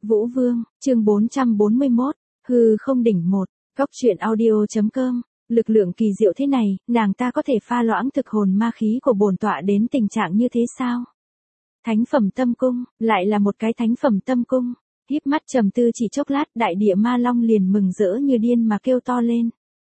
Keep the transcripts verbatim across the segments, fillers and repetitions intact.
Vũ Vương, chương bốn trăm bốn mươi mốt, hư không đỉnh một, góc truyện audio.com, lực lượng kỳ diệu thế này, nàng ta có thể pha loãng thực hồn ma khí của bổn tọa đến tình trạng như thế sao? Thánh phẩm tâm cung, lại là một cái thánh phẩm tâm cung, híp mắt trầm tư chỉ chốc lát, đại địa ma long liền mừng rỡ như điên mà kêu to lên.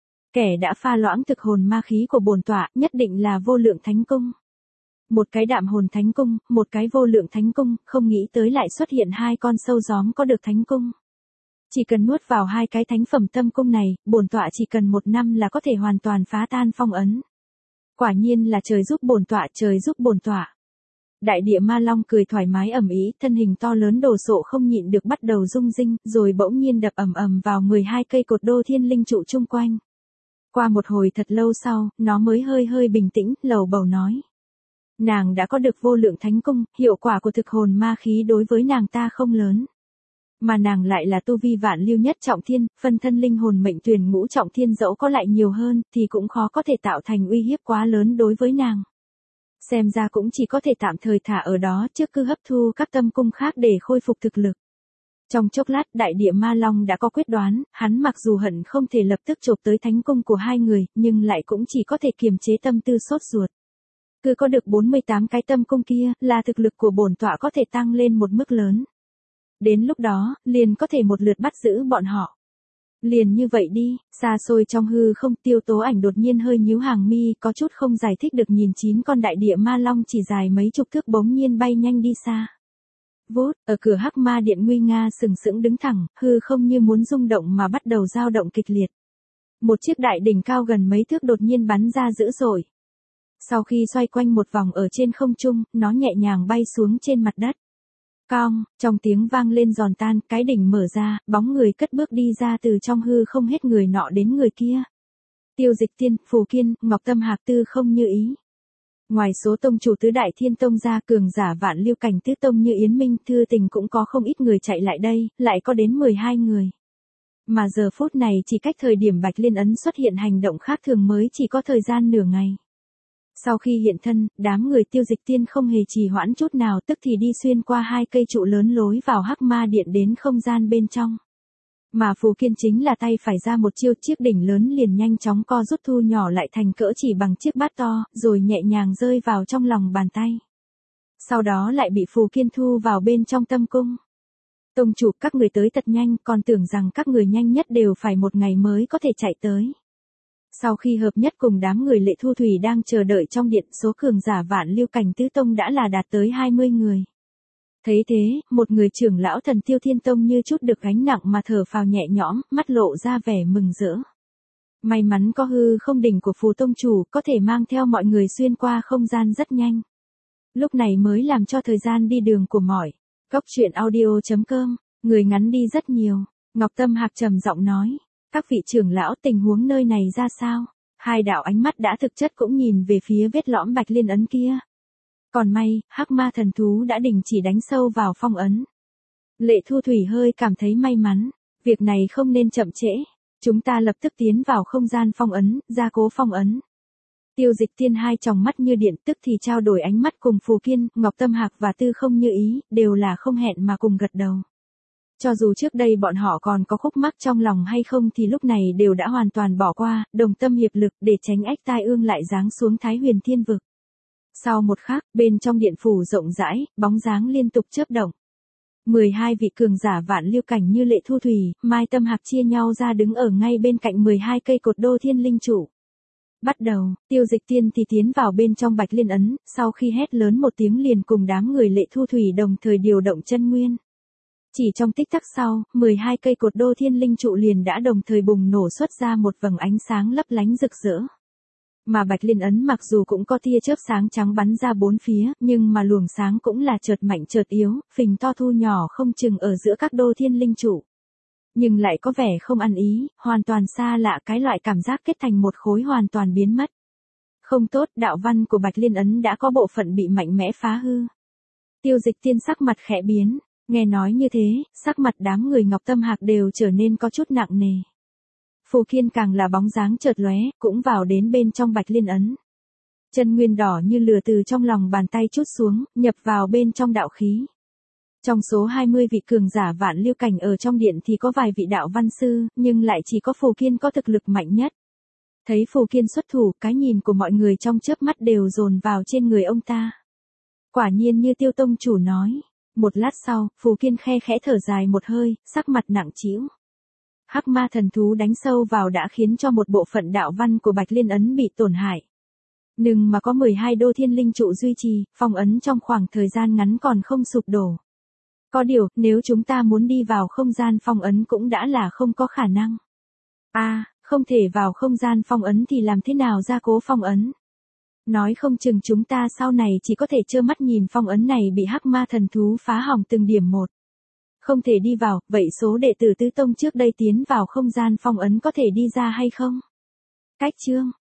Kẻ đã pha loãng thực hồn ma khí của bổn tọa, nhất định là vô lượng thánh cung. Một cái đạm hồn thánh cung, một cái vô lượng thánh cung, không nghĩ tới lại xuất hiện hai con sâu gióm có được thánh cung. Chỉ cần nuốt vào hai cái thánh phẩm tâm cung này, bổn tọa chỉ cần một năm là có thể hoàn toàn phá tan phong ấn. Quả nhiên là trời giúp bổn tọa, trời giúp bổn tọa. Đại địa ma long cười thoải mái ầm ĩ, thân hình to lớn đồ sộ không nhịn được bắt đầu rung rinh, rồi bỗng nhiên đập ầm ầm vào mười hai cây cột đô thiên linh trụ chung quanh. Qua một hồi thật lâu sau, nó mới hơi hơi bình tĩnh, lầu bầu nói. Nàng đã có được vô lượng thánh cung, hiệu quả của thực hồn ma khí đối với nàng ta không lớn. Mà nàng lại là tu vi vạn lưu nhất trọng thiên, phân thân linh hồn mệnh tuyển ngũ trọng thiên dẫu có lại nhiều hơn, thì cũng khó có thể tạo thành uy hiếp quá lớn đối với nàng. Xem ra cũng chỉ có thể tạm thời thả ở đó trước cứ hấp thu các tâm cung khác để khôi phục thực lực. Trong chốc lát đại địa ma long đã có quyết đoán, hắn mặc dù hận không thể lập tức chộp tới thánh cung của hai người, nhưng lại cũng chỉ có thể kiềm chế tâm tư sốt ruột. Cứ có được bốn mươi tám cái tâm cung kia, là thực lực của bổn tọa có thể tăng lên một mức lớn. Đến lúc đó, liền có thể một lượt bắt giữ bọn họ. Liền như vậy đi, xa xôi trong hư không, Tiêu Tố Ảnh đột nhiên hơi nhíu hàng mi, có chút không giải thích được nhìn chín con đại địa ma long chỉ dài mấy chục thước bỗng nhiên bay nhanh đi xa. Vút, ở cửa hắc ma điện nguy nga sừng sững đứng thẳng, hư không như muốn rung động mà bắt đầu dao động kịch liệt. Một chiếc đại đỉnh cao gần mấy thước đột nhiên bắn ra dữ dội. Sau khi xoay quanh một vòng ở trên không trung, nó nhẹ nhàng bay xuống trên mặt đất. Cong, trong tiếng vang lên giòn tan, cái đỉnh mở ra, bóng người cất bước đi ra từ trong hư không hết người nọ đến người kia. Tiêu Dịch Tiên, Phù Kiên, Ngọc Tâm Hạc Tư không như ý. Ngoài số tông chủ tứ đại thiên tông ra, cường giả vạn lưu cảnh tứ tông như Yến Minh, Thư Tình cũng có không ít người chạy lại đây, lại có đến mười hai người. Mà giờ phút này chỉ cách thời điểm Bạch Liên Ấn xuất hiện hành động khác thường mới chỉ có thời gian nửa ngày. Sau khi hiện thân, đám người Tiêu Dịch Tiên không hề trì hoãn chút nào, tức thì đi xuyên qua hai cây trụ lớn lối vào hắc ma điện đến không gian bên trong. Mà Phù Kiên chính là tay phải ra một chiêu, chiếc đỉnh lớn liền nhanh chóng co rút thu nhỏ lại thành cỡ chỉ bằng chiếc bát to, rồi nhẹ nhàng rơi vào trong lòng bàn tay. Sau đó lại bị Phù Kiên thu vào bên trong tâm cung. Tông chủ, các người tới thật nhanh, còn tưởng rằng các người nhanh nhất đều phải một ngày mới có thể chạy tới. Sau khi hợp nhất cùng đám người Lệ Thu Thủy đang chờ đợi trong điện, số cường giả vạn lưu cảnh tứ tông đã là đạt tới hai mươi người. Thấy thế, một người trưởng lão thần Tiêu Thiên Tông như chút được gánh nặng mà thở phào nhẹ nhõm, mắt lộ ra vẻ mừng rỡ. May mắn có hư không đỉnh của Phù tông chủ, có thể mang theo mọi người xuyên qua không gian rất nhanh. Lúc này mới làm cho thời gian đi đường của mọi góc truyện audio.com, người ngắn đi rất nhiều. Ngọc Tâm Hạc trầm giọng nói. Các vị trưởng lão, tình huống nơi này ra sao? Hai đạo ánh mắt đã thực chất cũng nhìn về phía vết lõm Bạch Liên Ấn kia. Còn may, hắc ma thần thú đã đình chỉ đánh sâu vào phong ấn. Lệ Thu Thủy hơi cảm thấy may mắn. Việc này không nên chậm trễ. Chúng ta lập tức tiến vào không gian phong ấn, gia cố phong ấn. Tiêu Dịch Tiên hai tròng mắt như điện, tức thì trao đổi ánh mắt cùng Phù Kiên, Ngọc Tâm Hạc và Tư không như ý, đều là không hẹn mà cùng gật đầu. Cho dù trước đây bọn họ còn có khúc mắc trong lòng hay không thì lúc này đều đã hoàn toàn bỏ qua, đồng tâm hiệp lực để tránh ách tai ương lại giáng xuống Thái Huyền Thiên Vực. Sau một khắc, bên trong điện phủ rộng rãi, bóng dáng liên tục chớp động. mười hai vị cường giả vạn lưu cảnh như Lệ Thu Thủy, Mai Tâm Hạc chia nhau ra đứng ở ngay bên cạnh mười hai cây cột đô thiên linh trụ. Bắt đầu, Tiêu Dịch Tiên thì tiến vào bên trong Bạch Liên Ấn, sau khi hét lớn một tiếng liền cùng đám người Lệ Thu Thủy đồng thời điều động chân nguyên. Chỉ trong tích tắc sau, mười hai cây cột đô thiên linh trụ liền đã đồng thời bùng nổ xuất ra một vầng ánh sáng lấp lánh rực rỡ. Mà Bạch Liên Ấn mặc dù cũng có tia chớp sáng trắng bắn ra bốn phía, nhưng mà luồng sáng cũng là chợt mạnh chợt yếu, phình to thu nhỏ không chừng ở giữa các đô thiên linh trụ. Nhưng lại có vẻ không ăn ý, hoàn toàn xa lạ, cái loại cảm giác kết thành một khối hoàn toàn biến mất. Không tốt, đạo văn của Bạch Liên Ấn đã có bộ phận bị mạnh mẽ phá hư. Tiêu Dịch Tiên sắc mặt khẽ biến. Nghe nói như thế, sắc mặt đám người Ngọc Tâm Hạc đều trở nên có chút nặng nề. Phù Kiên càng là bóng dáng chợt lóe, cũng vào đến bên trong Bạch Liên Ấn. Chân nguyên đỏ như lửa từ trong lòng bàn tay trút xuống, nhập vào bên trong đạo khí. Trong số hai mươi vị cường giả vạn lưu cảnh ở trong điện thì có vài vị đạo văn sư, nhưng lại chỉ có Phù Kiên có thực lực mạnh nhất. Thấy Phù Kiên xuất thủ, cái nhìn của mọi người trong chớp mắt đều dồn vào trên người ông ta. Quả nhiên như Tiêu tông chủ nói. Một lát sau, Phù Kiên khe khẽ thở dài một hơi, sắc mặt nặng trĩu. Hắc ma thần thú đánh sâu vào đã khiến cho một bộ phận đạo văn của Bạch Liên ấn bị tổn hại. Nhưng mà có mười hai đô thiên linh trụ duy trì, phong ấn trong khoảng thời gian ngắn còn không sụp đổ. Có điều, nếu chúng ta muốn đi vào không gian phong ấn cũng đã là không có khả năng. A, à, không thể vào không gian phong ấn thì làm thế nào gia cố phong ấn? Nói không chừng chúng ta sau này chỉ có thể trơ mắt nhìn phong ấn này bị hắc ma thần thú phá hỏng từng điểm một. Không thể đi vào, vậy số đệ tử tứ tông trước đây tiến vào không gian phong ấn có thể đi ra hay không? Cách chương